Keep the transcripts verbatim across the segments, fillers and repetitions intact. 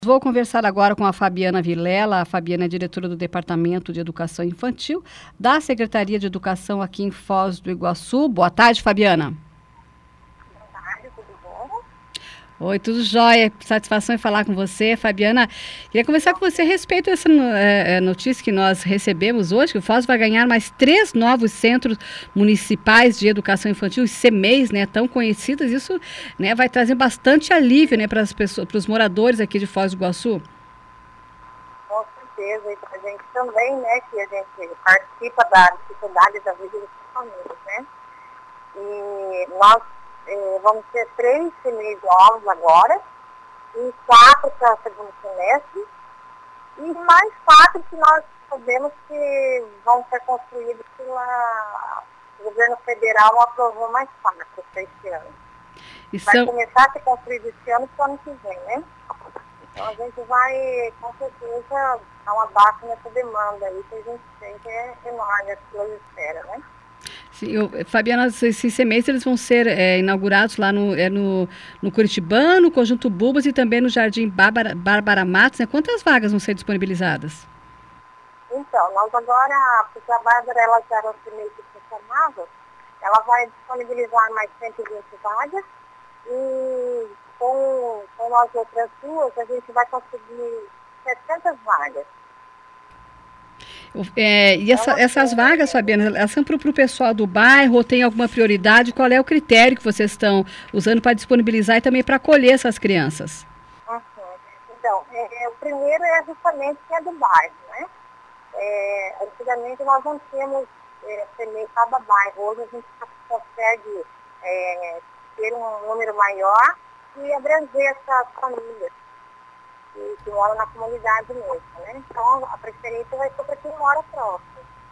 Vou conversar agora com a Fabiana Vilela. A Fabiana é diretora do Departamento de Educação Infantil da Secretaria de Educação aqui em Foz do Iguaçu. Boa tarde, Fabiana. Boa tarde, tudo bom? Oi, tudo jóia. Satisfação em falar com você, Fabiana. Queria conversar com você a respeito dessa é, notícia que nós recebemos hoje, que o Foz vai ganhar mais três novos centros municipais de educação infantil, os C M E Is, né, tão conhecidos. Isso, né, vai trazer bastante alívio, né, para as pessoas, para os moradores aqui de Foz do Iguaçu. Com certeza, e para a gente também, né, que a gente participa da dificuldade da vida das famílias, né? E nós eh, vamos ter três C M E Is novos agora, e quatro para o segundo semestre, e mais quatro que nós sabemos que vão ser construídos pela o governo federal aprovou mais quatro para esse ano. E vai são... começar a ser construído esse ano para o ano que vem, né? Então a gente vai, com certeza, dar uma baixa nessa demanda aí que a gente tem, que é enorme, a pessoas esperam, né? Sim, eu, Fabiana, esses C M E Is, eles vão ser é, inaugurados lá no, é, no, no Curitibano, no Conjunto Bulbas e também no Jardim Bárbara, Bárbara Matos, né? Quantas vagas vão ser disponibilizadas? Então, nós agora, porque a Bárbara, ela já era um C M E I que funcionava, ela vai disponibilizar mais cento e vinte vagas e com, com as outras duas a gente vai conseguir setecentas vagas. É, e essa, essas vagas, Fabiana, elas são para o pessoal do bairro ou tem alguma prioridade? Qual é o critério que vocês estão usando para disponibilizar e também para acolher essas crianças? Uhum. Então, é, o primeiro é justamente que é do bairro, né? É, antigamente nós não tínhamos é, C M E em cada bairro. Hoje a gente consegue é, ter um número maior e abranger essas famílias que, que moram na comunidade mesmo, né? Então a preferência vai ser para quem mora próximo.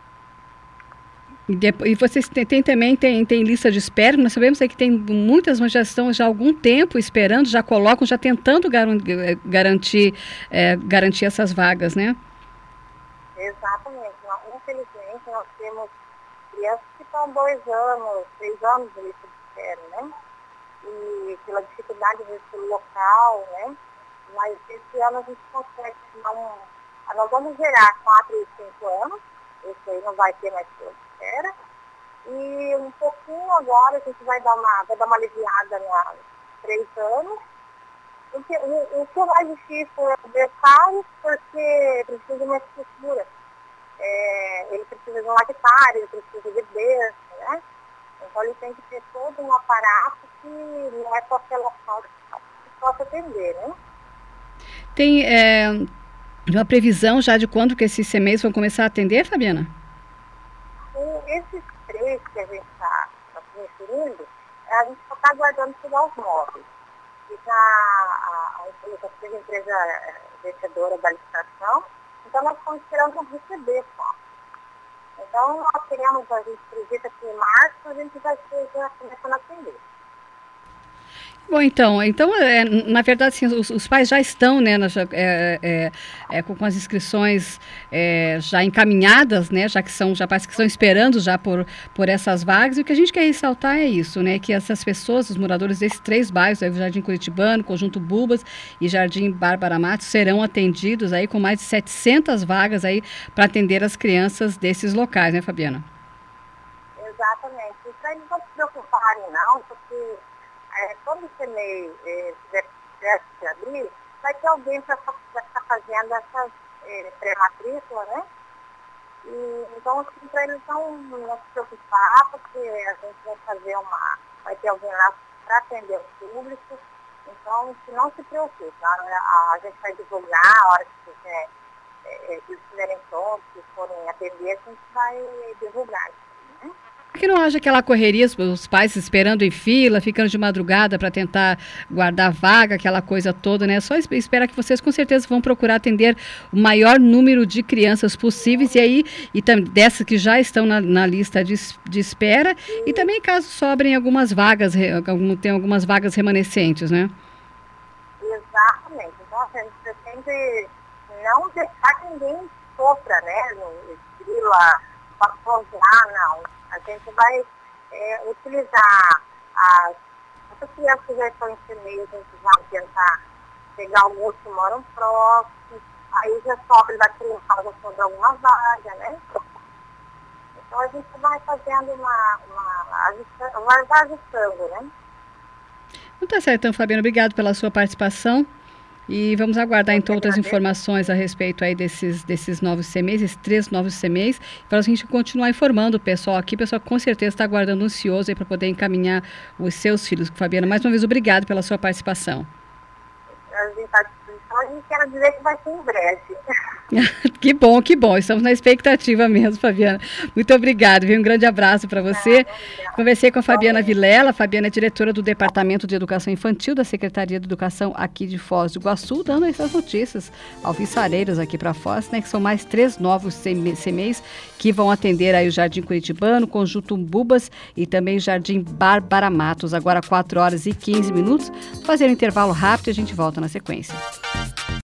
E, depois, e vocês têm, tem, também tem, tem lista de espera? Nós sabemos aí que tem muitas, mas já estão já há algum tempo esperando, já colocam, já tentando garantir, é, garantir essas vagas, né? Exatamente. Nós, infelizmente, nós temos crianças que estão dois anos, três anos de lista de espera, né? E pela dificuldade desse local, né? Mas esse ano a gente consegue não. Nós vamos gerar quatro e cinco anos, esse aí não vai ter mais lista de espera. E um pouquinho agora a gente vai dar uma, vai dar uma aliviada nos três anos. O que, o, o que é mais difícil é o berçário, porque precisa de uma estrutura. É, ele precisa de um lactário, ele precisa de berço, né? Então ele tem que ter todo um aparato que não é qualquer local que possa atender, né? Tem é, uma previsão já de quando que esses C M E Is vão começar a atender, Fabiana? Com esses três que a gente está tá se referindo, a gente só está aguardando chegar aos móveis. E já a, a, a empresa vencedora da licitação, então nós estamos esperando receber só. Então nós queremos, a gente acredita que em março a gente vai ser já começando a atender. Bom, então, então é, na verdade, sim, os, os pais já estão, né, já, é, é, é, com, com as inscrições é, já encaminhadas, né, já que são já pais que estão esperando já por, por essas vagas. E o que a gente quer ressaltar é isso, né, que essas pessoas, os moradores desses três bairros, o Jardim Curitibano, Conjunto Bulbas e Jardim Bárbara Matos, serão atendidos aí com mais de setecentas vagas aí para atender as crianças desses locais, né, Fabiana? Exatamente. E para eles não se preocuparem, não, porque É, quando o C M E I tiver que abrir, vai ter alguém para estar fazendo essa é, pré-matrícula, né? E, então, assim, para eles não, não se preocupar, porque a gente vai fazer uma. Vai ter alguém lá para atender o público. Então, que não se preocupe. A, a, a gente vai divulgar a hora que quiser, é, que eles estiverem prontos, que forem atender, a gente vai divulgar isso, né? Que não haja aquela correria, os pais esperando em fila, ficando de madrugada para tentar guardar vaga, aquela coisa toda, né? Só esperar que vocês com certeza vão procurar atender o maior número de crianças possíveis e aí, e dessas que já estão na, na lista de, de espera, e também caso sobrem algumas vagas, tem algumas vagas remanescentes, né? Exatamente. Então, a gente pretende não deixar que ninguém sofra, né? No fila, passou já, não. A gente vai é, utilizar as, essas crianças que já estão em C M E, a gente vai tentar pegar alguns que moram próximos, aí já sofre da criança sobre alguma vaga, né? Então a gente vai fazendo uma, uma, uma vai ajustando, né? Não tá certo, então, Fabiana, obrigado pela sua participação. E vamos aguardar, então, outras informações a respeito aí desses, desses novos C M E s, esses três novos C M E s, para a gente continuar informando o pessoal aqui. O pessoal com certeza está aguardando ansioso aí para poder encaminhar os seus filhos. Fabiana, mais uma vez, obrigado pela sua participação. A gente está à disposição e quero dizer que vai ser em breve. Que bom, que bom. Estamos na expectativa mesmo, Fabiana. Muito obrigada, viu? Um grande abraço para você. Ah, Conversei com a Fabiana Vilela. A Fabiana é diretora do Departamento de Educação Infantil da Secretaria de Educação aqui de Foz do Iguaçu, dando essas notícias ao Viçareiros aqui para Foz, né? Que são mais três novos C M E s que vão atender aí o Jardim Curitibano, Conjunto Umbubas e também o Jardim Bárbara Matos. Agora quatro horas e quinze minutos. Fazer um intervalo rápido e a gente volta na sequência.